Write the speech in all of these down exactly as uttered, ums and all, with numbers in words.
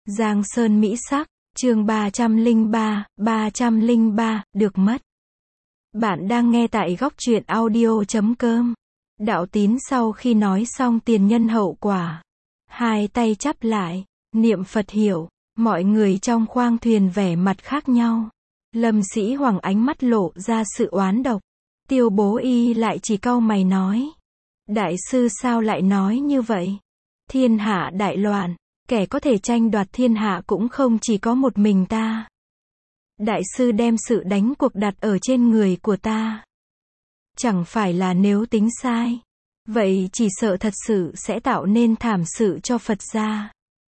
Giang Sơn Mỹ Sắc, chương ba trăm lẻ ba, ba trăm lẻ ba, được mất. Bạn đang nghe tại góc truyện audio chấm com. Đạo Tín sau khi nói xong tiền nhân hậu quả, hai tay chắp lại, niệm Phật hiệu, mọi người trong khoang thuyền vẻ mặt khác nhau. Lâm Sĩ Hoàng ánh mắt lộ ra sự oán độc. Tiêu Bố Y lại chỉ cau mày nói: đại sư sao lại nói như vậy? Thiên hạ đại loạn, kẻ có thể tranh đoạt thiên hạ cũng không chỉ có một mình ta. Đại sư đem sự đánh cuộc đặt ở trên người của ta. Chẳng phải là nếu tính sai, vậy chỉ sợ thật sự sẽ tạo nên thảm sự cho Phật gia.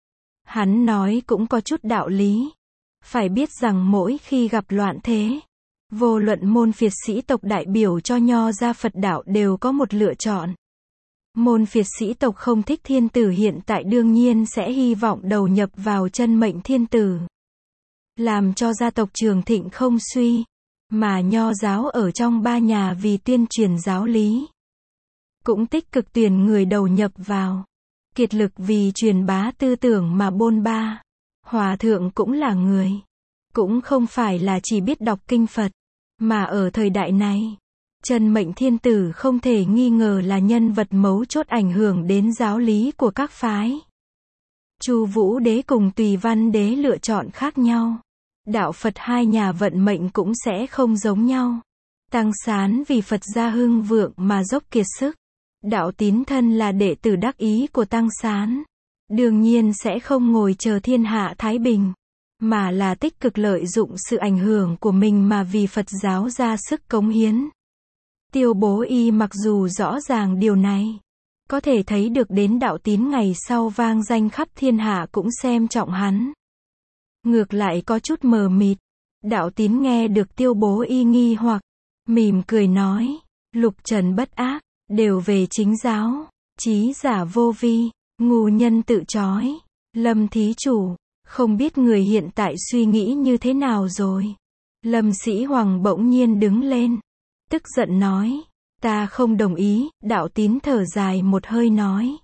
Hắn nói cũng có chút đạo lý. Phải biết rằng mỗi khi gặp loạn thế, vô luận môn phiệt sĩ tộc đại biểu cho Nho gia Phật đạo đều có một lựa chọn. Môn phiệt sĩ tộc không thích thiên tử hiện tại đương nhiên sẽ hy vọng đầu nhập vào chân mệnh thiên tử, làm cho gia tộc trường thịnh không suy. Mà Nho giáo ở trong ba nhà vì tuyên truyền giáo lý, cũng tích cực tuyển người đầu nhập vào, kiệt lực vì truyền bá tư tưởng mà bôn ba. Hòa thượng cũng là người, cũng không phải là chỉ biết đọc kinh Phật, mà ở thời đại này, chân mệnh thiên tử không thể nghi ngờ là nhân vật mấu chốt ảnh hưởng đến giáo lý của các phái. Chu Vũ Đế cùng Tùy Văn Đế lựa chọn khác nhau. Đạo Phật hai nhà vận mệnh cũng sẽ không giống nhau. Tăng Sán vì Phật gia hưng vượng mà dốc kiệt sức. Đạo Tín thân là đệ tử đắc ý của Tăng Sán, đương nhiên sẽ không ngồi chờ thiên hạ thái bình, mà là tích cực lợi dụng sự ảnh hưởng của mình mà vì Phật giáo ra sức cống hiến. Tiêu Bố Y mặc dù rõ ràng điều này, có thể thấy được đến Đạo Tín ngày sau vang danh khắp thiên hạ cũng xem trọng hắn. Ngược lại có chút mờ mịt. Đạo Tín nghe được Tiêu Bố Y nghi hoặc, mỉm cười nói: lục trần bất ác, đều về chính giáo, trí giả vô vi, ngu nhân tự trói. Lâm thí chủ, không biết người hiện tại suy nghĩ như thế nào rồi? Lâm Sĩ Hoàng bỗng nhiên đứng lên, tức giận nói: ta không đồng ý. Đạo Tín thở dài một hơi nói: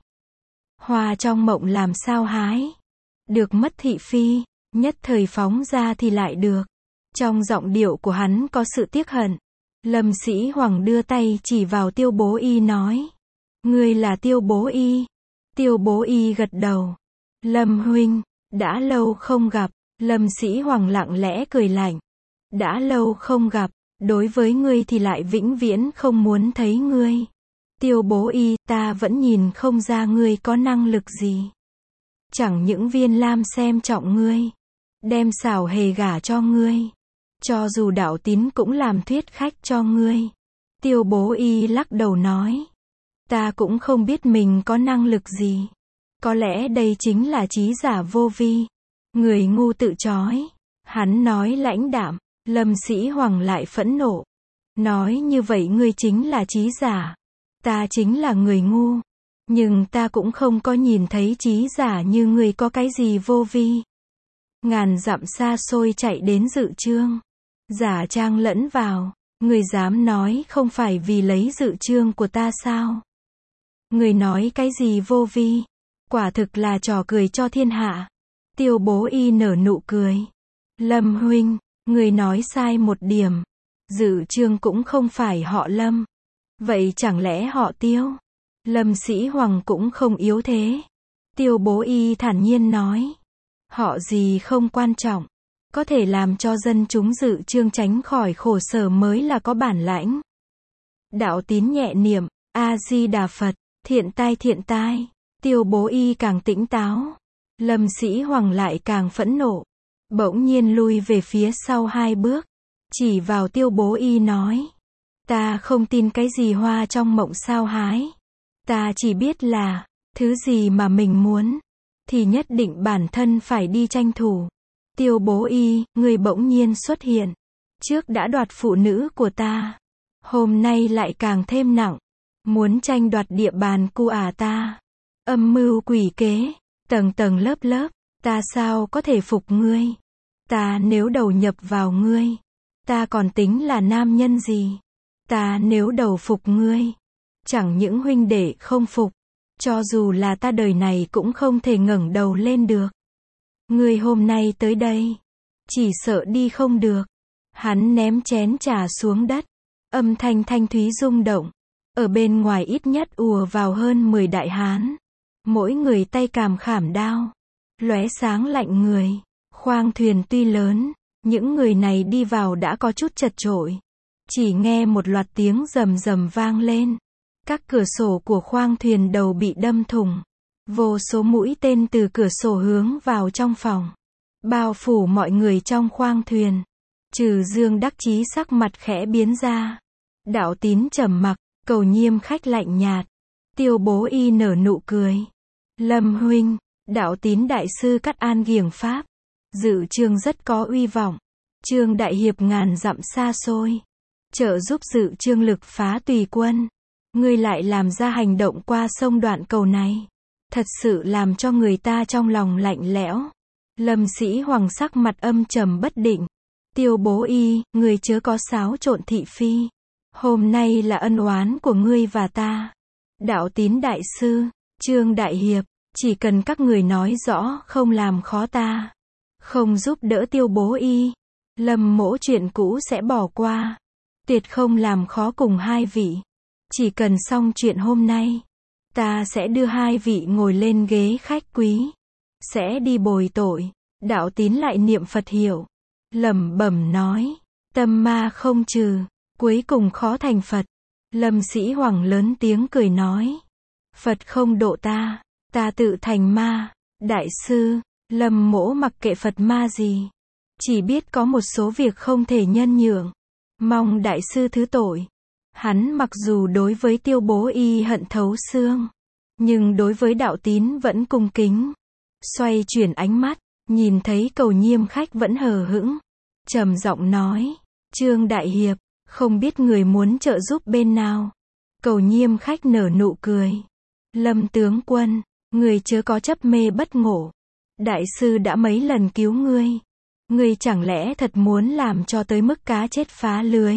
hoa trong mộng làm sao hái? Được mất thị phi, nhất thời phóng ra thì lại được. Trong giọng điệu của hắn có sự tiếc hận. Lâm Sĩ Hoàng đưa tay chỉ vào Tiêu Bố Y nói: ngươi là Tiêu Bố Y? Tiêu Bố Y gật đầu. Lâm huynh, đã lâu không gặp. Lâm Sĩ Hoàng lặng lẽ cười lạnh: đã lâu không gặp, đối với ngươi thì lại vĩnh viễn không muốn thấy ngươi. Tiêu Bố Y, ta vẫn nhìn không ra ngươi có năng lực gì. Chẳng những Viên Lam xem trọng ngươi, đem Xảo Hề gả cho ngươi, cho dù Đạo Tín cũng làm thuyết khách cho ngươi. Tiêu Bố Y lắc đầu nói: ta cũng không biết mình có năng lực gì. Có lẽ đây chính là trí giả vô vi, người ngu tự trói. Hắn nói lãnh đạm. Lâm Sĩ Hoàng lại phẫn nộ, nói: như vậy ngươi chính là trí giả, ta chính là người ngu. Nhưng ta cũng không có nhìn thấy trí giả như ngươi có cái gì vô vi. Ngàn dặm xa xôi chạy đến dự chương, giả trang lẫn vào, ngươi dám nói không phải vì lấy dự chương của ta sao? Ngươi nói cái gì vô vi? Quả thực là trò cười cho thiên hạ. Tiêu Bố Y nở nụ cười. Lâm huynh, ngươi nói sai một điểm. Dự chương cũng không phải họ Lâm. Vậy chẳng lẽ họ Tiêu? Lâm Sĩ Hoàng cũng không yếu thế. Tiêu Bố Y thản nhiên nói: họ gì không quan trọng, có thể làm cho dân chúng dự chương tránh khỏi khổ sở mới là có bản lãnh. Đạo Tín nhẹ niệm: A Di Đà Phật, thiện tai thiện tai. Tiêu Bố Y càng tỉnh táo. Lâm Sĩ Hoàng lại càng phẫn nộ, bỗng nhiên lui về phía sau hai bước, chỉ vào Tiêu Bố Y nói: ta không tin cái gì hoa trong mộng sao hái. Ta chỉ biết là, thứ gì mà mình muốn, thì nhất định bản thân phải đi tranh thủ. Tiêu Bố Y, người bỗng nhiên xuất hiện, trước đã đoạt phụ nữ của ta, hôm nay lại càng thêm nặng, muốn tranh đoạt địa bàn của ả ta. Âm mưu quỷ kế, tầng tầng lớp lớp, ta sao có thể phục ngươi? Ta nếu đầu nhập vào ngươi, ta còn tính là nam nhân gì? Ta nếu đầu phục ngươi, chẳng những huynh đệ không phục, cho dù là ta đời này cũng không thể ngẩng đầu lên được. Ngươi hôm nay tới đây, chỉ sợ đi không được. Hắn ném chén trà xuống đất, âm thanh thanh thúy rung động. Ở bên ngoài ít nhất ùa vào hơn mười đại hán. Mỗi người tay càm khảm đao, lóe sáng lạnh người. Khoang thuyền tuy lớn, những người này đi vào đã có chút chật chội. Chỉ nghe một loạt tiếng rầm rầm vang lên. Các cửa sổ của khoang thuyền đầu bị đâm thủng. Vô số mũi tên từ cửa sổ hướng vào trong phòng, bao phủ mọi người trong khoang thuyền. Trừ Dương đắc chí sắc mặt khẽ biến ra. Đạo Tín trầm mặc, Cầu Nhiêm khách lạnh nhạt. Tiêu Bố Y nở nụ cười. Lâm huynh, Đạo Tín đại sư cắt an giềng pháp. Dự Trương rất có uy vọng. Trương đại hiệp ngàn dặm xa xôi, trợ giúp Dự Trương lực phá Tùy quân. Ngươi lại làm ra hành động qua sông đoạn cầu này, thật sự làm cho người ta trong lòng lạnh lẽo. Lâm Sĩ Hoàng sắc mặt âm trầm bất định. Tiêu Bố Y, ngươi chớ có xáo trộn thị phi. Hôm nay là ân oán của ngươi và ta. Đạo Tín đại sư, Trương đại hiệp, chỉ cần các người nói rõ, không làm khó ta, không giúp đỡ Tiêu Bố Y, Lâm mỗ chuyện cũ sẽ bỏ qua, tuyệt không làm khó cùng hai vị. Chỉ cần xong chuyện hôm nay, ta sẽ đưa hai vị ngồi lên ghế khách quý, sẽ đi bồi tội. Đạo Tín lại niệm Phật hiệu, lẩm bẩm nói, tâm ma không trừ, cuối cùng khó thành Phật. Lâm Sĩ Hoàng lớn tiếng cười nói, Phật không độ ta, ta tự thành ma. Đại sư, Lâm mỗ mặc kệ Phật ma gì, chỉ biết có một số việc không thể nhân nhượng, mong đại sư thứ tội. Hắn mặc dù đối với Tiêu Bố Y hận thấu xương, nhưng đối với Đạo Tín vẫn cung kính. Xoay chuyển ánh mắt, nhìn thấy Cầu Nhiêm khách vẫn hờ hững, trầm giọng nói, Trương đại hiệp, không biết người muốn trợ giúp bên nào. Cầu Nhiêm khách nở nụ cười, Lâm tướng quân, người chớ có chấp mê bất ngộ. Đại sư đã mấy lần cứu ngươi, ngươi chẳng lẽ thật muốn làm cho tới mức cá chết phá lưới,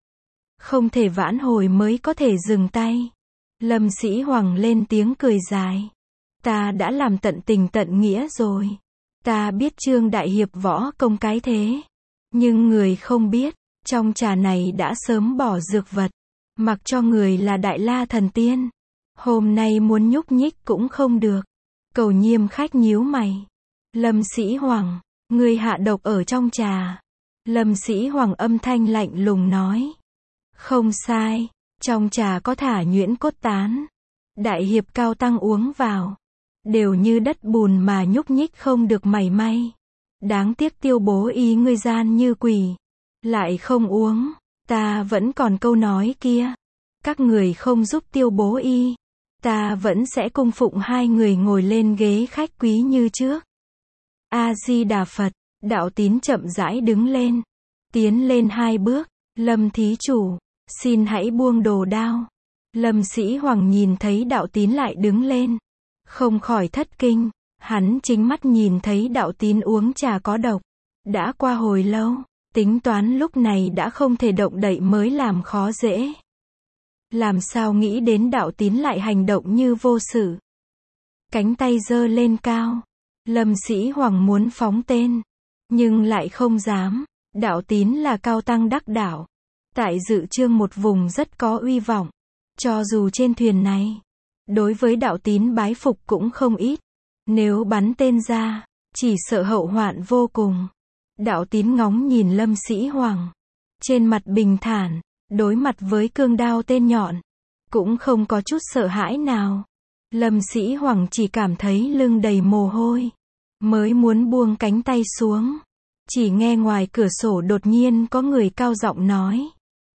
không thể vãn hồi mới có thể dừng tay. Lâm Sĩ Hoàng lên tiếng cười dài, ta đã làm tận tình tận nghĩa rồi. Ta biết Trương đại hiệp võ công cái thế, nhưng người không biết, trong trà này đã sớm bỏ dược vật, mặc cho người là Đại La thần tiên, hôm nay muốn nhúc nhích cũng không được. Cầu Nhiêm khách nhíu mày, Lâm Sĩ Hoàng, ngươi hạ độc ở trong trà. Lâm Sĩ Hoàng âm thanh lạnh lùng nói, không sai, trong trà có thả nhuyễn cốt tán. Đại hiệp cao tăng uống vào, đều như đất bùn mà nhúc nhích không được mảy may. Đáng tiếc Tiêu Bố Y ngươi gian như quỷ, lại không uống. Ta vẫn còn câu nói kia, các người không giúp Tiêu Bố Y, ta vẫn sẽ cung phụng hai người ngồi lên ghế khách quý như trước. A Di Đà Phật. Đạo Tín chậm rãi đứng lên, tiến lên hai bước, Lâm thí chủ, xin hãy buông đồ đao. Lâm Sĩ Hoàng nhìn thấy Đạo Tín lại đứng lên, không khỏi thất kinh. Hắn chính mắt nhìn thấy Đạo Tín uống trà có độc. Đã qua hồi lâu, tính toán lúc này đã không thể động đậy mới làm khó dễ. Làm sao nghĩ đến Đạo Tín lại hành động như vô sự. Cánh tay giơ lên cao, Lâm Sĩ Hoàng muốn phóng tên, nhưng lại không dám. Đạo Tín là cao tăng đắc đạo, tại Dự Trương một vùng rất có uy vọng. Cho dù trên thuyền này, đối với Đạo Tín bái phục cũng không ít. Nếu bắn tên ra, chỉ sợ hậu hoạn vô cùng. Đạo Tín ngóng nhìn Lâm Sĩ Hoàng, trên mặt bình thản, đối mặt với cương đao tên nhọn, cũng không có chút sợ hãi nào. Lâm Sĩ Hoàng chỉ cảm thấy lưng đầy mồ hôi, mới muốn buông cánh tay xuống, chỉ nghe ngoài cửa sổ đột nhiên có người cao giọng nói,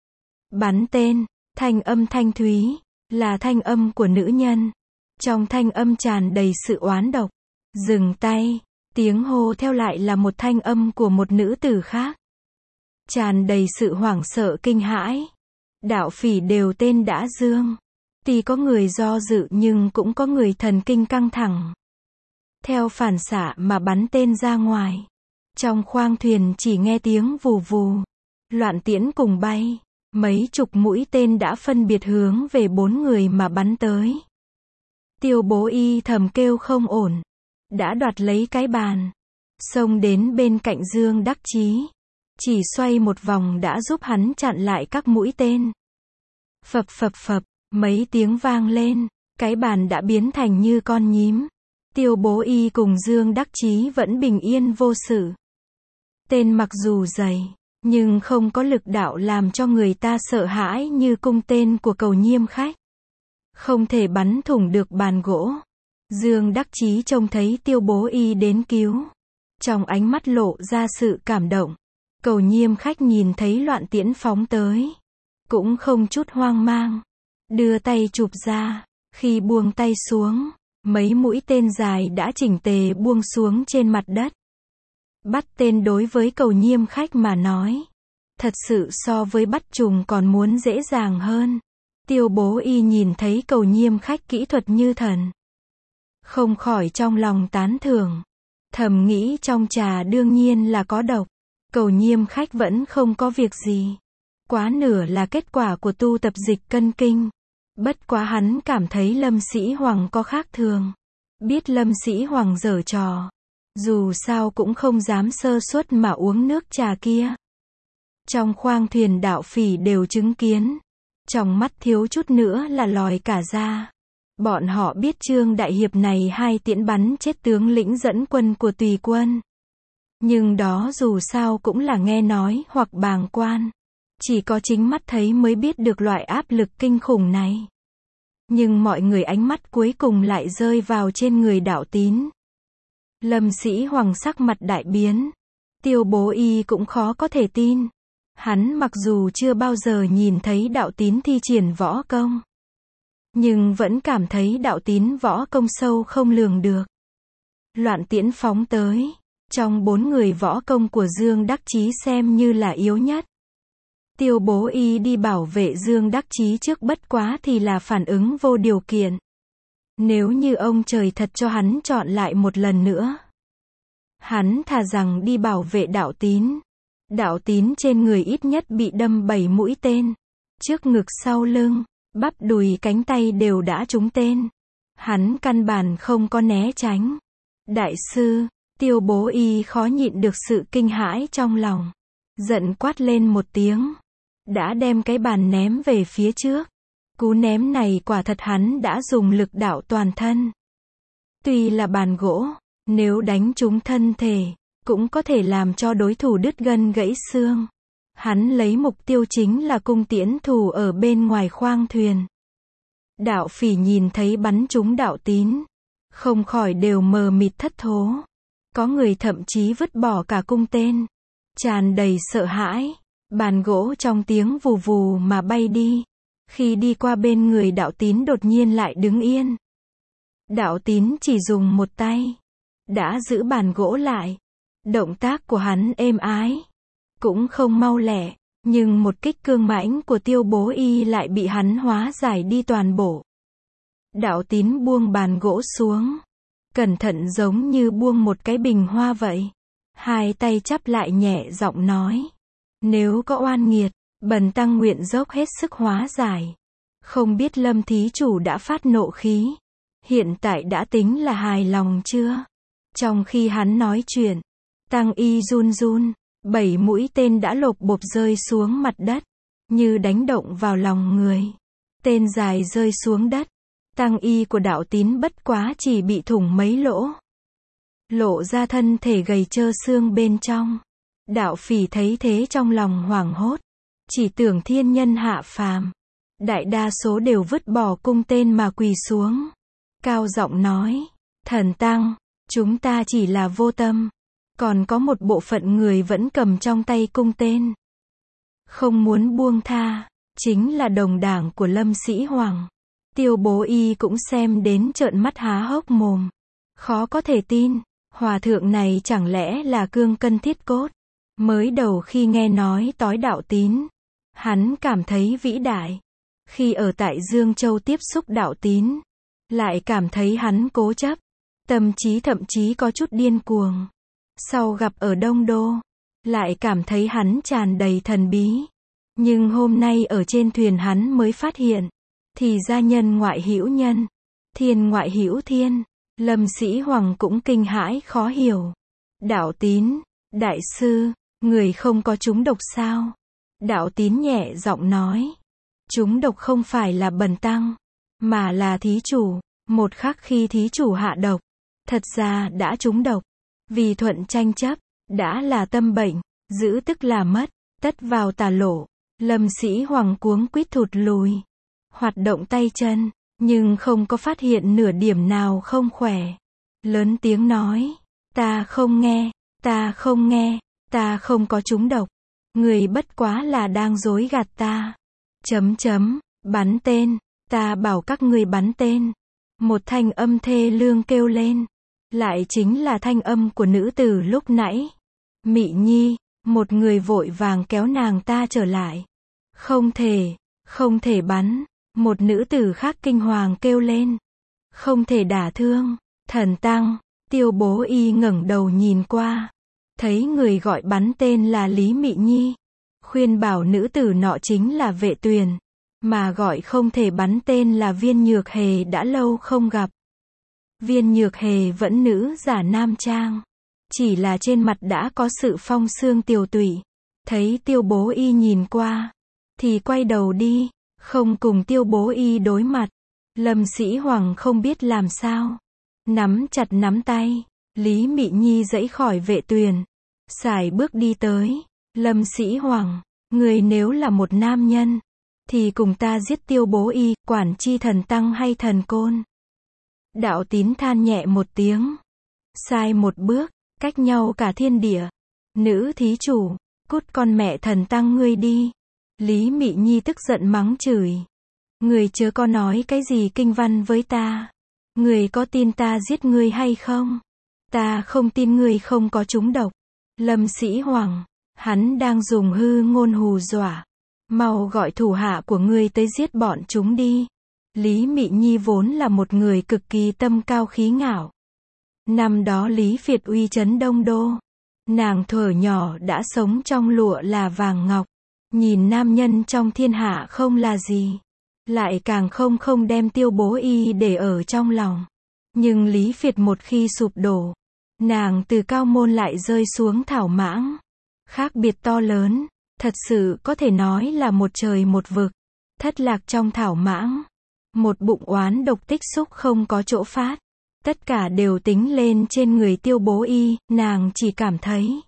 bắn tên. Thanh âm thanh thúy, là thanh âm của nữ nhân. Trong thanh âm tràn đầy sự oán độc. Dừng tay. Tiếng hô theo lại là một thanh âm của một nữ tử khác, tràn đầy sự hoảng sợ kinh hãi. Đạo phỉ đều tên đã dương, tuy có người do dự nhưng cũng có người thần kinh căng thẳng, theo phản xạ mà bắn tên ra ngoài. Trong khoang thuyền chỉ nghe tiếng vù vù, loạn tiễn cùng bay, mấy chục mũi tên đã phân biệt hướng về bốn người mà bắn tới. Tiêu Bố Y thầm kêu không ổn, đã đoạt lấy cái bàn, xông đến bên cạnh Dương Đắc Chí. Chỉ xoay một vòng đã giúp hắn chặn lại các mũi tên. Phập phập phập, mấy tiếng vang lên, cái bàn đã biến thành như con nhím. Tiêu Bố Y cùng Dương Đắc Chí vẫn bình yên vô sự. Tên mặc dù dày, nhưng không có lực đạo làm cho người ta sợ hãi như cung tên của Cầu Nhiêm Khách. Không thể bắn thủng được bàn gỗ. Dương Đắc Chí trông thấy Tiêu Bố Y đến cứu. Trong ánh mắt lộ ra sự cảm động. Cầu Nhiêm Khách nhìn thấy loạn tiễn phóng tới. Cũng không chút hoang mang. Đưa tay chụp ra. Khi buông tay xuống, mấy mũi tên dài đã chỉnh tề buông xuống trên mặt đất. Bắt tên đối với Cầu Nhiêm Khách mà nói, thật sự so với bắt trùng còn muốn dễ dàng hơn. Tiêu Bố Y nhìn thấy Cầu Nhiêm Khách kỹ thuật như thần, không khỏi trong lòng tán thưởng. Thầm nghĩ trong trà đương nhiên là có độc. Cầu Nhiêm Khách vẫn không có việc gì. Quá nửa là kết quả của tu tập dịch cân kinh. Bất quá hắn cảm thấy Lâm Sĩ Hoàng có khác thường. Biết Lâm Sĩ Hoàng giở trò. Dù sao cũng không dám sơ suất mà uống nước trà kia. Trong khoang thuyền đạo phỉ đều chứng kiến. Trong mắt thiếu chút nữa là lòi cả ra. Bọn họ biết Trương Đại Hiệp này hai tiễn bắn chết tướng lĩnh dẫn quân của Tùy quân. Nhưng đó dù sao cũng là nghe nói hoặc bàng quan. Chỉ có chính mắt thấy mới biết được loại áp lực kinh khủng này. Nhưng mọi người ánh mắt cuối cùng lại rơi vào trên người Đạo Tín. Lâm Sĩ Hoàng sắc mặt đại biến. Tiêu Bố Y cũng khó có thể tin. Hắn mặc dù chưa bao giờ nhìn thấy Đạo Tín thi triển võ công, nhưng vẫn cảm thấy Đạo Tín võ công sâu không lường được. Loạn tiễn phóng tới. Trong bốn người võ công của Dương Đắc Chí xem như là yếu nhất. Tiêu Bố Y đi bảo vệ Dương Đắc Chí trước bất quá thì là phản ứng vô điều kiện. Nếu như ông trời thật cho hắn chọn lại một lần nữa, hắn thà rằng đi bảo vệ Đạo Tín. Đạo Tín trên người ít nhất bị đâm bảy mũi tên. Trước ngực sau lưng, bắp đùi cánh tay đều đã trúng tên. Hắn căn bản không có né tránh. Đại sư, Tiêu Bố Y khó nhịn được sự kinh hãi trong lòng. Giận quát lên một tiếng. Đã đem cái bàn ném về phía trước. Cú ném này quả thật hắn đã dùng lực đạo toàn thân. Tuy là bàn gỗ, nếu đánh trúng thân thể, cũng có thể làm cho đối thủ đứt gân gãy xương. Hắn lấy mục tiêu chính là cung tiễn thủ ở bên ngoài khoang thuyền. Đạo phỉ nhìn thấy bắn trúng Đạo Tín, không khỏi đều mờ mịt thất thố. Có người thậm chí vứt bỏ cả cung tên, tràn đầy sợ hãi. Bàn gỗ trong tiếng vù vù mà bay đi. Khi đi qua bên người Đạo Tín đột nhiên lại đứng yên. Đạo Tín chỉ dùng một tay đã giữ bàn gỗ lại. Động tác của hắn êm ái, cũng không mau lẹ, nhưng một kích cương mãnh của Tiêu Bố Y lại bị hắn hóa giải đi toàn bộ. Đạo Tín buông bàn gỗ xuống, cẩn thận giống như buông một cái bình hoa vậy. Hai tay chắp lại nhẹ giọng nói. Nếu có oan nghiệt, bần tăng nguyện dốc hết sức hóa giải. Không biết Lâm thí chủ đã phát nộ khí. Hiện tại đã tính là hài lòng chưa? Trong khi hắn nói chuyện, Tăng Y run run, bảy mũi tên đã lộp bộp rơi xuống mặt đất, như đánh động vào lòng người. Tên dài rơi xuống đất. Tăng Y của Đạo Tín bất quá chỉ bị thủng mấy lỗ. Lộ ra thân thể gầy trơ xương bên trong. Đạo phỉ thấy thế trong lòng hoảng hốt. Chỉ tưởng thiên nhân hạ phàm. Đại đa số đều vứt bỏ cung tên mà quỳ xuống. Cao giọng nói. Thần Tăng, chúng ta chỉ là vô tâm. Còn có một bộ phận người vẫn cầm trong tay cung tên. Không muốn buông tha. Chính là đồng đảng của Lâm Sĩ Hoàng. Tiêu Bố Y cũng xem đến trợn mắt há hốc mồm. Khó có thể tin. Hòa thượng này chẳng lẽ là cương cân thiết cốt. Mới đầu khi nghe nói tối Đạo Tín, hắn cảm thấy vĩ đại. Khi ở tại Dương Châu tiếp xúc Đạo Tín, lại cảm thấy hắn cố chấp. Tâm trí thậm chí có chút điên cuồng. Sau gặp ở Đông Đô, lại cảm thấy hắn tràn đầy thần bí. Nhưng hôm nay ở trên thuyền hắn mới phát hiện, thì ra nhân ngoại hữu nhân, thiên ngoại hữu thiên. Lâm Sĩ Hoàng cũng kinh hãi khó hiểu. Đạo Tín, đại sư, người không có trúng độc sao? Đạo Tín nhẹ giọng nói. Trúng độc không phải là bần tăng, mà là thí chủ. Một khắc khi thí chủ hạ độc, thật ra đã trúng độc. Vì thuận tranh chấp, đã là tâm bệnh, giữ tức là mất, tất vào tà lộ. Lâm Sĩ Hoàng cuống quýt thụt lùi, hoạt động tay chân, nhưng không có phát hiện nửa điểm nào không khỏe. Lớn tiếng nói, ta không nghe, ta không nghe, ta không có trúng độc. Người bất quá là đang dối gạt ta. Chấm chấm, bắn tên, ta bảo các ngươi bắn tên. Một thanh âm thê lương kêu lên. Lại chính là thanh âm của nữ tử lúc nãy. Mị Nhi, một người vội vàng kéo nàng ta trở lại. Không thể, không thể bắn. Một nữ tử khác kinh hoàng kêu lên. Không thể đả thương. Thần tăng, Tiêu Bố Y ngẩng đầu nhìn qua. Thấy người gọi bắn tên là Lý Mị Nhi. Khuyên bảo nữ tử nọ chính là Vệ Tuyền. Mà gọi không thể bắn tên là Viên Nhược Hề đã lâu không gặp. Viên Nhược Hề vẫn nữ giả nam trang. Chỉ là trên mặt đã có sự phong sương tiều tụy. Thấy Tiêu Bố Y nhìn qua. Thì quay đầu đi. Không cùng Tiêu Bố Y đối mặt. Lâm Sĩ Hoàng không biết làm sao. Nắm chặt nắm tay. Lý Mị Nhi dãy khỏi Vệ Tuyền. Sải bước đi tới. Lâm Sĩ Hoàng, người nếu là một nam nhân, thì cùng ta giết Tiêu Bố Y, quản chi thần tăng hay thần côn. Đạo Tín than nhẹ một tiếng. Sai một bước, cách nhau cả thiên địa. Nữ thí chủ, cút con mẹ thần tăng ngươi đi. Lý Mị Nhi tức giận mắng chửi. Người chớ có nói cái gì kinh văn với ta. Người có tin ta giết ngươi hay không? Ta không tin ngươi không có trúng độc. Lâm Sĩ Hoàng, hắn đang dùng hư ngôn hù dọa. Mau gọi thủ hạ của ngươi tới giết bọn chúng đi. Lý Mị Nhi vốn là một người cực kỳ tâm cao khí ngạo. Năm đó Lý Việt uy chấn Đông Đô. Nàng thuở nhỏ đã sống trong lụa là vàng ngọc. Nhìn nam nhân trong thiên hạ không là gì. Lại càng không không đem Tiêu Bố Y để ở trong lòng. Nhưng Lý Việt một khi sụp đổ, nàng từ cao môn lại rơi xuống thảo mãng. Khác biệt to lớn, thật sự có thể nói là một trời một vực. Thất lạc trong thảo mãng. Một bụng oán độc tích xúc không có chỗ phát. Tất cả đều tính lên trên người Tiêu Bố Y, nàng chỉ cảm thấy.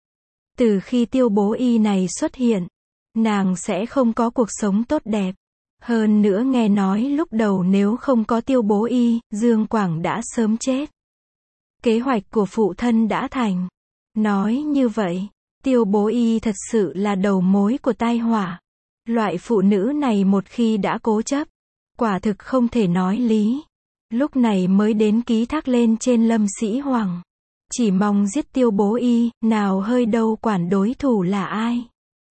Từ khi Tiêu Bố Y này xuất hiện, nàng sẽ không có cuộc sống tốt đẹp. Hơn nữa nghe nói lúc đầu nếu không có Tiêu Bố Y, Dương Quảng đã sớm chết. Kế hoạch của phụ thân đã thành. Nói như vậy, Tiêu Bố Y thật sự là đầu mối của tai họa. Loại phụ nữ này một khi đã cố chấp, quả thực không thể nói lý. Lúc này mới đến ký thác lên trên Lâm Sĩ Hoàng. Chỉ mong giết Tiêu Bố Y, nào hơi đâu quản đối thủ là ai.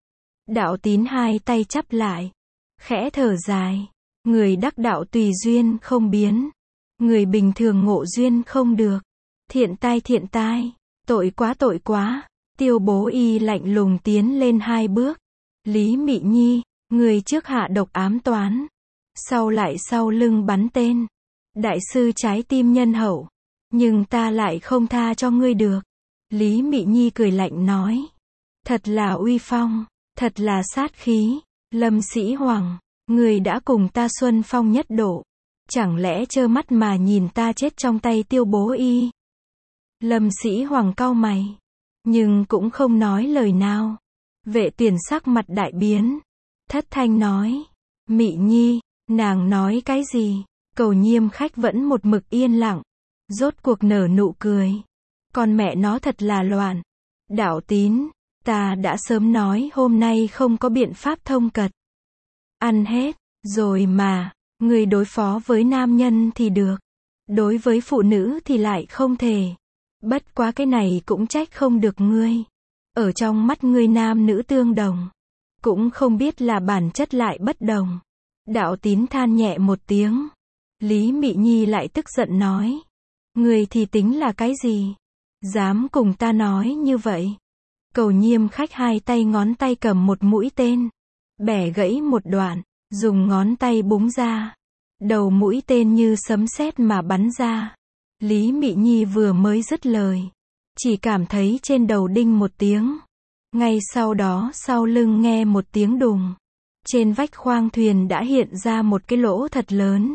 Đạo Tín hai tay chắp lại. Khẽ thở dài. Người đắc đạo tùy duyên không biến. Người bình thường ngộ duyên không được. Thiện tai thiện tai. Tội quá tội quá. Tiêu Bố Y lạnh lùng tiến lên hai bước. Lý Mị Nhi, người trước hạ độc ám toán. Sau lại sau lưng bắn tên. Đại sư trái tim nhân hậu. Nhưng ta lại không tha cho ngươi được. Lý Mị Nhi cười lạnh nói. Thật là uy phong. Thật là sát khí. Lâm Sĩ Hoàng, người đã cùng ta xuân phong nhất độ. Chẳng lẽ trơ mắt mà nhìn ta chết trong tay Tiêu Bố Y? Lâm Sĩ Hoàng cau mày. Nhưng cũng không nói lời nào. Vệ Tuyển sắc mặt đại biến. Thất thanh nói. Mị Nhi, nàng nói cái gì? Cầu Nhiêm khách vẫn một mực yên lặng. Rốt cuộc nở nụ cười. Con mẹ nó thật là loạn. Đạo Tín, ta đã sớm nói hôm nay không có biện pháp thông cật. Ăn hết, rồi mà, người đối phó với nam nhân thì được. Đối với phụ nữ thì lại không thể. Bất quá cái này cũng trách không được ngươi. Ở trong mắt ngươi nam nữ tương đồng. Cũng không biết là bản chất lại bất đồng. Đạo Tín than nhẹ một tiếng. Lý Mị Nhi lại tức giận nói. Ngươi thì tính là cái gì? Dám cùng ta nói như vậy? Cầu Nhiêm khách hai tay ngón tay cầm một mũi tên. Bẻ gãy một đoạn. Dùng ngón tay búng ra. Đầu mũi tên như sấm sét mà bắn ra. Lý Mị Nhi vừa mới dứt lời. chỉ cảm thấy trên đầu đinh một tiếng. Ngay sau đó sau lưng nghe một tiếng đùng. Trên vách khoang thuyền đã hiện ra một cái lỗ thật lớn.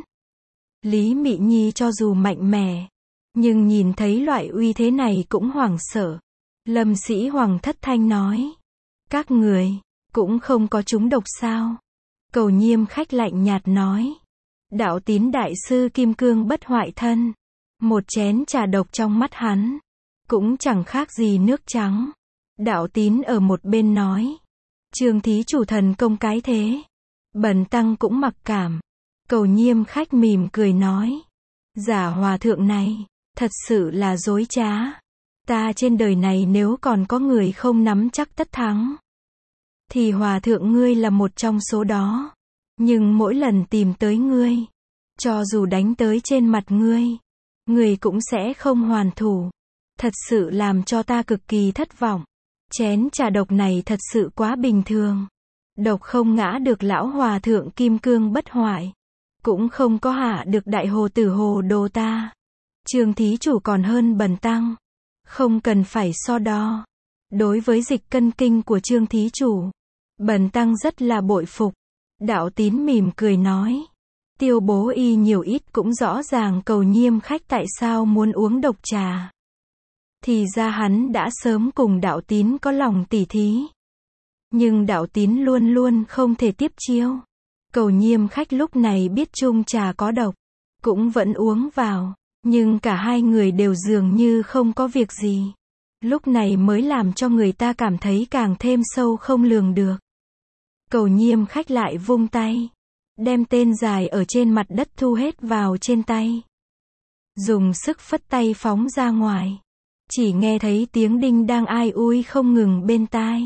Lý Mị Nhi cho dù mạnh mẽ, nhưng nhìn thấy loại uy thế này cũng hoảng sợ. Lâm Sĩ Hoàng thất thanh nói. Các người, cũng không có trúng độc sao? Cầu Nhiêm khách lạnh nhạt nói. Đạo Tín đại sư kim cương bất hoại thân. Một chén trà độc trong mắt hắn, cũng chẳng khác gì nước trắng. Đạo Tín ở một bên nói. Trương thí chủ thần công cái thế. Bần tăng cũng mặc cảm. Cầu Nhiêm khách mỉm cười nói. Giả hòa thượng này, thật sự là dối trá. Ta trên đời này nếu còn có người không nắm chắc tất thắng, thì hòa thượng ngươi là một trong số đó. Nhưng mỗi lần tìm tới ngươi, cho dù đánh tới trên mặt ngươi, ngươi cũng sẽ không hoàn thủ. Thật sự làm cho ta cực kỳ thất vọng. Chén trà độc này thật sự quá bình thường. Độc không ngã được lão hòa thượng kim cương bất hoại, cũng không có hạ được đại hồ tử hồ đồ ta. Trương thí chủ còn hơn bần tăng, không cần phải so đo. Đối với dịch cân kinh của Trương thí chủ, bần tăng rất là bội phục. Đạo Tín mỉm cười nói. Tiêu Bố Y nhiều ít cũng rõ ràng Cầu Nhiêm khách tại sao muốn uống độc trà. Thì ra hắn đã sớm cùng Đạo Tín có lòng tỉ thí. Nhưng Đạo Tín luôn luôn không thể tiếp chiêu. Cầu Nhiêm khách lúc này biết chung trà có độc, cũng vẫn uống vào. Nhưng cả hai người đều dường như không có việc gì. Lúc này mới làm cho người ta cảm thấy càng thêm sâu không lường được. Cầu Nhiêm khách lại vung tay, đem tên dài ở trên mặt đất thu hết vào trên tay. Dùng sức phất tay phóng ra ngoài. Chỉ nghe thấy tiếng đinh đang ai ui không ngừng bên tai.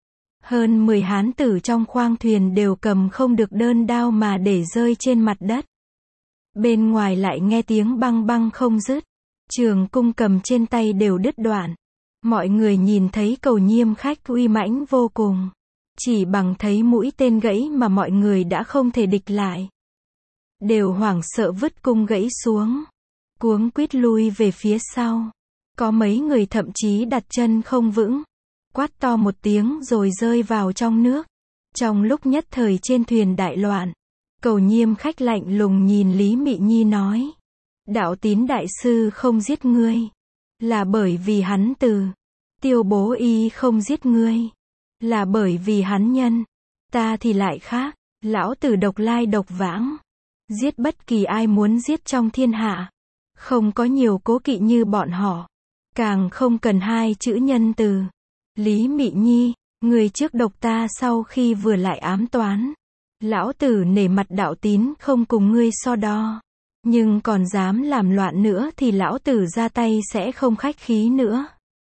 Hơn mười hán tử trong khoang thuyền đều cầm không được đơn đao mà để rơi trên mặt đất. Bên ngoài lại nghe tiếng băng băng không dứt. Trường cung cầm trên tay đều đứt đoạn. Mọi người nhìn thấy Cầu Nhiêm khách uy mãnh vô cùng. Chỉ bằng thấy mũi tên gãy mà mọi người đã không thể địch lại. Đều hoảng sợ vứt cung gãy xuống, cuống quýt lui về phía sau. Có mấy người thậm chí đặt chân không vững, quát to một tiếng rồi rơi vào trong nước. Trong lúc nhất thời trên thuyền đại loạn, Cầu Nhiêm khách lạnh lùng nhìn Lý Mị Nhi nói. Đạo Tín đại sư không giết ngươi, là bởi vì hắn từ. Tiêu Bố Y không giết ngươi, là bởi vì hắn nhân. Ta thì lại khác, lão tử độc lai độc vãng, giết bất kỳ ai muốn giết trong thiên hạ. Không có nhiều cố kỵ như bọn họ, càng không cần hai chữ nhân từ. Lý Mị Nhi, người trước độc ta sau khi vừa lại ám toán. Lão tử nể mặt Đạo Tín không cùng ngươi so đo. Nhưng còn dám làm loạn nữa thì lão tử ra tay sẽ không khách khí nữa.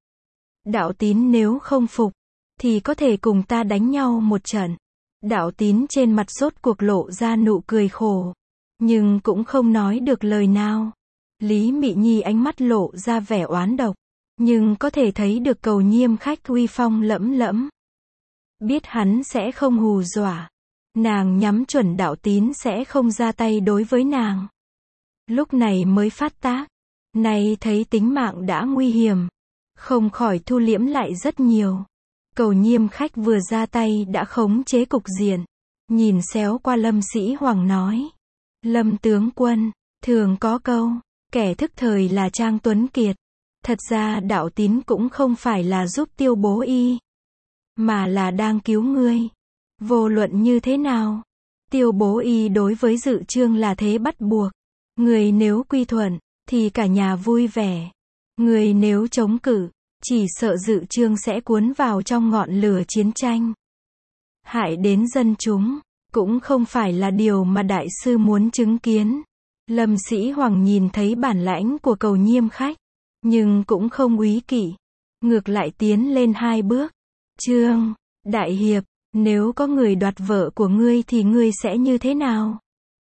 Đạo Tín nếu không phục, thì có thể cùng ta đánh nhau một trận. Đạo Tín trên mặt rốt cuộc lộ ra nụ cười khổ, nhưng cũng không nói được lời nào. Lý Mị Nhi ánh mắt lộ ra vẻ oán độc, nhưng có thể thấy được Cầu Nhiêm khách uy phong lẫm lẫm. Biết hắn sẽ không hù dọa, nàng nhắm chuẩn Đạo Tín sẽ không ra tay đối với nàng. Lúc này mới phát tác, nay thấy tính mạng đã nguy hiểm, không khỏi thu liễm lại rất nhiều. Cầu Nhiêm khách vừa ra tay đã khống chế cục diện, nhìn xéo qua Lâm Sĩ Hoàng nói. Lâm tướng quân, thường có câu, kẻ thức thời là Trang Tuấn Kiệt. Thật ra Đạo Tín cũng không phải là giúp Tiêu Bố Y, mà là đang cứu ngươi. Vô luận như thế nào, Tiêu Bố Y đối với Dự Trương là thế bắt buộc. Người nếu quy thuận, thì cả nhà vui vẻ. Người nếu chống cự, chỉ sợ Dự Trương sẽ cuốn vào trong ngọn lửa chiến tranh, hại đến dân chúng, cũng không phải là điều mà đại sư muốn chứng kiến. Lâm Sĩ Hoàng nhìn thấy bản lãnh của Cầu Nhiêm khách, nhưng cũng không úy kỵ, ngược lại tiến lên hai bước. Trương đại hiệp, nếu có người đoạt vợ của ngươi thì ngươi sẽ như thế nào?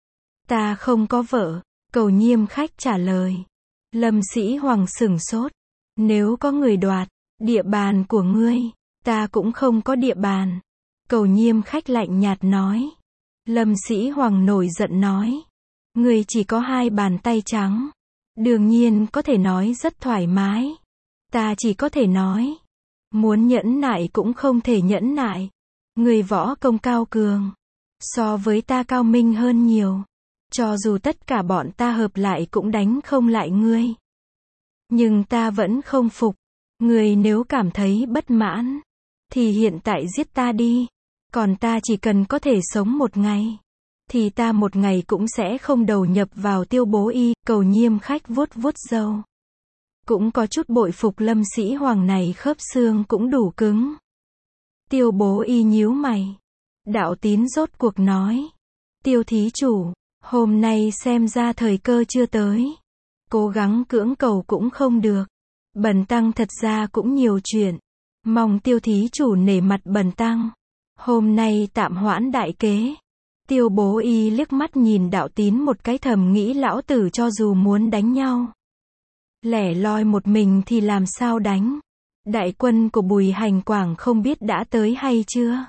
Ta không có vợ, Cầu Nhiêm khách trả lời. Lâm Sĩ Hoàng sửng sốt. Nếu có người đoạt địa bàn của ngươi, ta cũng không có địa bàn. Cầu Nhiêm khách lạnh nhạt nói. Lâm Sĩ Hoàng nổi giận nói. Ngươi chỉ có hai bàn tay trắng, đương nhiên có thể nói rất thoải mái. Ta chỉ có thể nói. Muốn nhẫn nại cũng không thể nhẫn nại. Người võ công cao cường. So với ta cao minh hơn nhiều. Cho dù tất cả bọn ta hợp lại cũng đánh không lại ngươi. Nhưng ta vẫn không phục. Ngươi nếu cảm thấy bất mãn, thì hiện tại giết ta đi. Còn ta chỉ cần có thể sống một ngày, thì ta một ngày cũng sẽ không đầu nhập vào Tiêu Bố Y. Cầu Nhiêm khách vuốt vuốt râu. Cũng có chút bội phục Lâm Sĩ Hoàng này, khớp xương cũng đủ cứng. Tiêu Bố Y nhíu mày. Đạo Tín rốt cuộc nói. Tiêu thí chủ, hôm nay xem ra thời cơ chưa tới. Cố gắng cưỡng cầu cũng không được. Bần tăng thật ra cũng nhiều chuyện. Mong Tiêu thí chủ nể mặt bần tăng. Hôm nay tạm hoãn đại kế. Tiêu Bố Y liếc mắt nhìn Đạo Tín một cái, thầm nghĩ lão tử cho dù muốn đánh nhau, lẻ loi một mình thì làm sao đánh. Đại quân của Bùi Hành Quảng không biết đã tới hay chưa.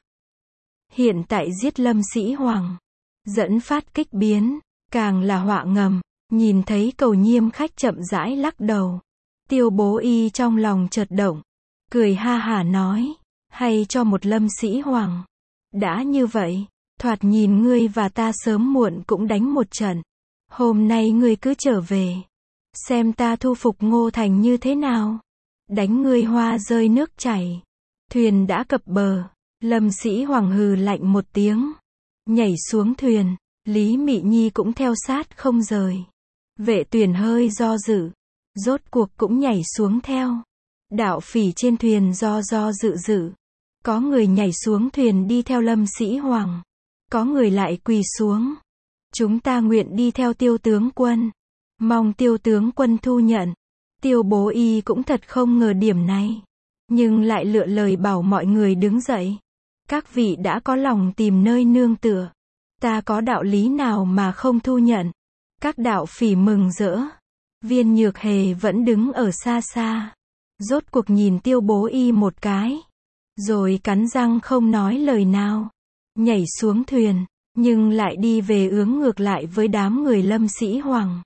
Hiện tại giết Lâm Sĩ Hoàng, dẫn phát kích biến, càng là họa ngầm. Nhìn thấy Cầu Nhiêm khách chậm rãi lắc đầu, Tiêu Bố Y trong lòng chợt động, cười ha hả nói, hay cho một Lâm Sĩ Hoàng. Đã như vậy, thoạt nhìn ngươi và ta sớm muộn cũng đánh một trận. Hôm nay ngươi cứ trở về, xem ta thu phục Ngô Thành như thế nào. Đánh ngươi hoa rơi nước chảy. Thuyền đã cập bờ. Lâm Sĩ Hoàng hừ lạnh một tiếng, nhảy xuống thuyền. Lý Mị Nhi cũng theo sát không rời. Vệ Tuyền hơi do dự, rốt cuộc cũng nhảy xuống theo. Đạo Phỉ trên thuyền do do dự dự. Có người nhảy xuống thuyền đi theo Lâm Sĩ Hoàng, có người lại quỳ xuống. Chúng ta nguyện đi theo Tiêu tướng quân, mong Tiêu tướng quân thu nhận. Tiêu Bố Y cũng thật không ngờ điểm này, nhưng lại lựa lời bảo mọi người đứng dậy. Các vị đã có lòng tìm nơi nương tựa, ta có đạo lý nào mà không thu nhận. Các đạo phỉ mừng rỡ. Viên Nhược Hề vẫn đứng ở xa xa, rốt cuộc nhìn Tiêu Bố Y một cái, rồi cắn răng không nói lời nào, nhảy xuống thuyền, nhưng lại đi về hướng ngược lại với đám người Lâm Sĩ Hoàng.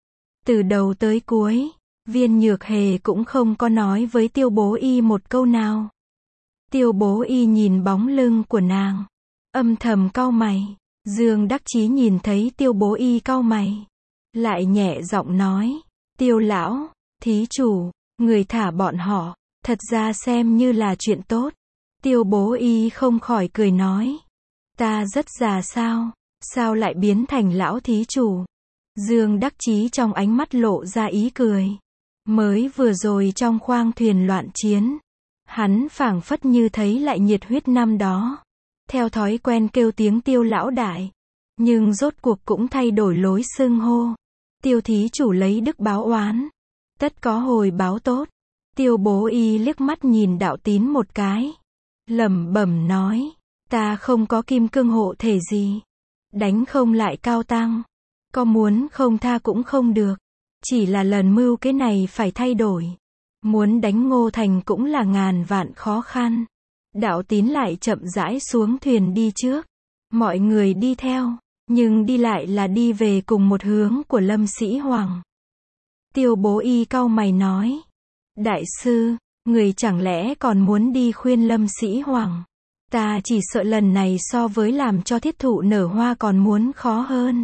Từ đầu tới cuối, Viên Nhược Hề cũng không có nói với Tiêu Bố Y một câu nào. Tiêu Bố Y nhìn bóng lưng của nàng, âm thầm cau mày. Dương Đắc Chí nhìn thấy Tiêu Bố Y cau mày, lại nhẹ giọng nói, Tiêu lão, thí chủ, người thả bọn họ, thật ra xem như là chuyện tốt. Tiêu Bố Y không khỏi cười nói, ta rất già sao, sao lại biến thành lão thí chủ. Dương Đắc Chí trong ánh mắt lộ ra ý cười. Mới vừa rồi trong khoang thuyền loạn chiến, hắn phảng phất như thấy lại nhiệt huyết năm đó. Theo thói quen kêu tiếng Tiêu lão đại, nhưng rốt cuộc cũng thay đổi lối xưng hô. Tiêu thí chủ lấy đức báo oán, tất có hồi báo tốt. Tiêu Bố Y liếc mắt nhìn Đạo Tín một cái, lẩm bẩm nói, ta không có kim cương hộ thể gì, đánh không lại Cao Tăng, có muốn không tha cũng không được. Chỉ là lần mưu cái này phải thay đổi. Muốn đánh Ngô Thành cũng là ngàn vạn khó khăn. Đạo Tín lại chậm rãi xuống thuyền đi trước. Mọi người đi theo, nhưng đi lại là đi về cùng một hướng của Lâm Sĩ Hoàng. Tiêu Bố Y cau mày nói, đại sư, người chẳng lẽ còn muốn đi khuyên Lâm Sĩ Hoàng? Ta chỉ sợ lần này so với làm cho thiết thụ nở hoa còn muốn khó hơn.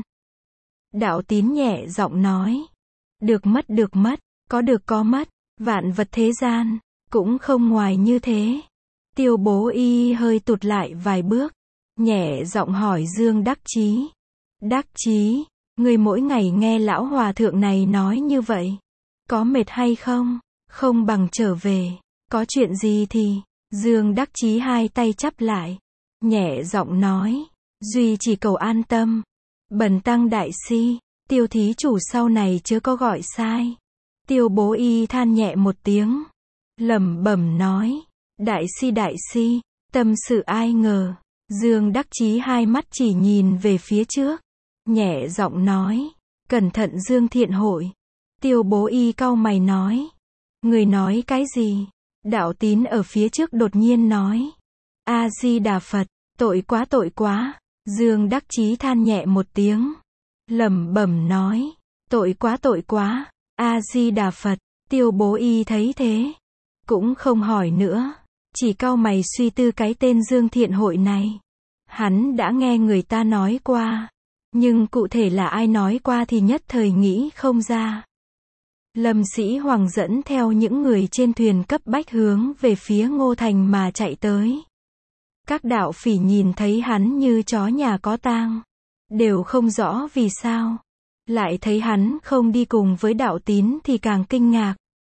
Đạo Tín nhẹ giọng nói, được mất được mất, có được có mất, vạn vật thế gian, cũng không ngoài như thế. Tiêu Bố Y hơi tụt lại vài bước, nhẹ giọng hỏi Dương Đắc Chí. Đắc Chí, người mỗi ngày nghe lão hòa thượng này nói như vậy, có mệt hay không? Không bằng trở về, có chuyện gì thì... Dương Đắc Chí hai tay chắp lại, nhẹ giọng nói, duy chỉ cầu an tâm. Bần tăng đại si, Tiêu thí chủ sau này chớ có gọi sai. Tiêu Bố Y than nhẹ một tiếng, lẩm bẩm nói, đại si đại si, tâm sự ai ngờ. Dương Đắc Chí hai mắt chỉ nhìn về phía trước, nhẹ giọng nói, cẩn thận Dương Thiện Hội. Tiêu Bố Y cau mày nói, người nói cái gì? Đạo Tín ở phía trước đột nhiên nói, A Di Đà Phật, tội quá tội quá. Dương Đắc Chí than nhẹ một tiếng, lẩm bẩm nói, tội quá tội quá. A Di Đà Phật. Tiêu Bố Y thấy thế, cũng không hỏi nữa, chỉ cau mày suy tư cái tên Dương Thiện Hội này. Hắn đã nghe người ta nói qua, nhưng cụ thể là ai nói qua thì nhất thời nghĩ không ra. Lâm Sĩ Hoàng dẫn theo những người trên thuyền cấp bách hướng về phía Ngô Thành mà chạy tới. Các đạo phỉ nhìn thấy hắn như chó nhà có tang, đều không rõ vì sao. Lại thấy hắn không đi cùng với đạo tín thì càng kinh ngạc.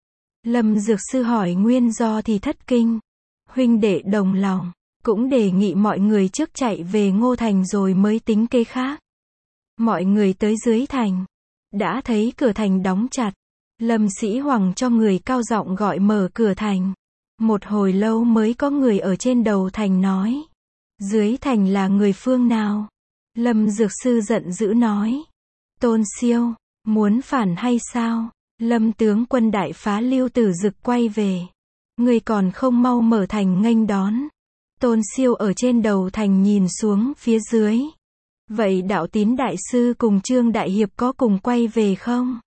Lâm Dược Sư hỏi nguyên do thì thất kinh. Huynh đệ đồng lòng, cũng đề nghị mọi người trước chạy về Ngô Thành rồi mới tính kế khác. Mọi người tới dưới thành, đã thấy cửa thành đóng chặt. Lâm Sĩ Hoàng cho người cao giọng gọi mở cửa thành. Một hồi lâu mới có người ở trên đầu thành nói. Dưới thành là người phương nào? Lâm Dược Sư giận dữ nói. Tôn Siêu, muốn phản hay sao? Lâm tướng quân đại phá Lưu Tử Dực quay về. Người còn không mau mở thành nghênh đón. Tôn Siêu ở trên đầu thành nhìn xuống phía dưới. Vậy đạo tín đại sư cùng Trương Đại Hiệp có cùng quay về không?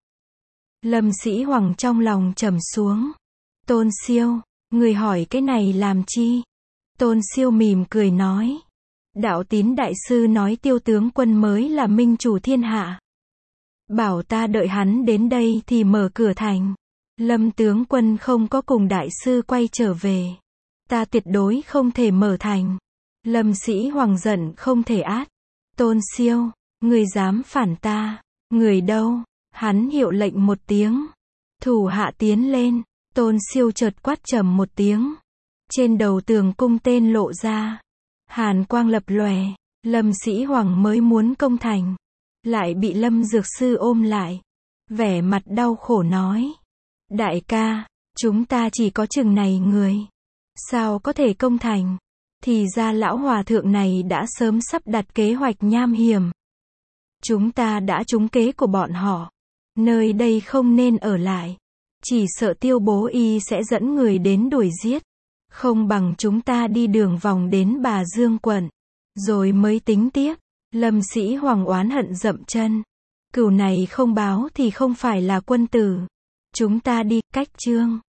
Lâm Sĩ Hoàng trong lòng trầm xuống. Tôn Siêu, người hỏi cái này làm chi? Tôn Siêu mỉm cười nói. Đạo tín đại sư nói Tiêu tướng quân mới là minh chủ thiên hạ. Bảo ta đợi hắn đến đây thì mở cửa thành. Lâm tướng quân không có cùng đại sư quay trở về. Ta tuyệt đối không thể mở thành. Lâm Sĩ Hoàng giận không thể át. Tôn Siêu, người dám phản ta? Người đâu? Hắn hiệu lệnh một tiếng. Thủ hạ tiến lên. Tôn Siêu chợt quát trầm một tiếng. Trên đầu tường cung tên lộ ra. Hàn quang lập lòe. Lâm Sĩ Hoàng mới muốn công thành, lại bị Lâm Dược Sư ôm lại. Vẻ mặt đau khổ nói. Đại ca, chúng ta chỉ có chừng này người. Sao có thể công thành? Thì ra lão hòa thượng này đã sớm sắp đặt kế hoạch nham hiểm. Chúng ta đã trúng kế của bọn họ. Nơi đây không nên ở lại. Chỉ sợ Tiêu Bố Y sẽ dẫn người đến đuổi giết. Không bằng chúng ta đi đường vòng đến Bà Dương quận. Rồi mới tính tiếp. Lâm Sĩ Hoàng oán hận dậm chân. Cừu này không báo thì không phải là quân tử. Chúng ta đi, cách Trương